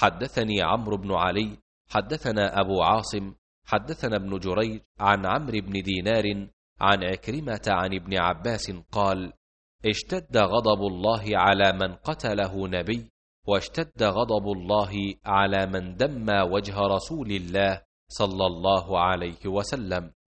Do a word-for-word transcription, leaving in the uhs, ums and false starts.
حدثني عمرو بن علي حدثنا أبو عاصم حدثنا ابن جريج عن عمرو بن دينار عن عكرمة عن ابن عباس قال: اشتد غضب الله على من قتله نبي، واشتد غضب الله على من دمى وجه رسول الله صلى الله عليه وسلم.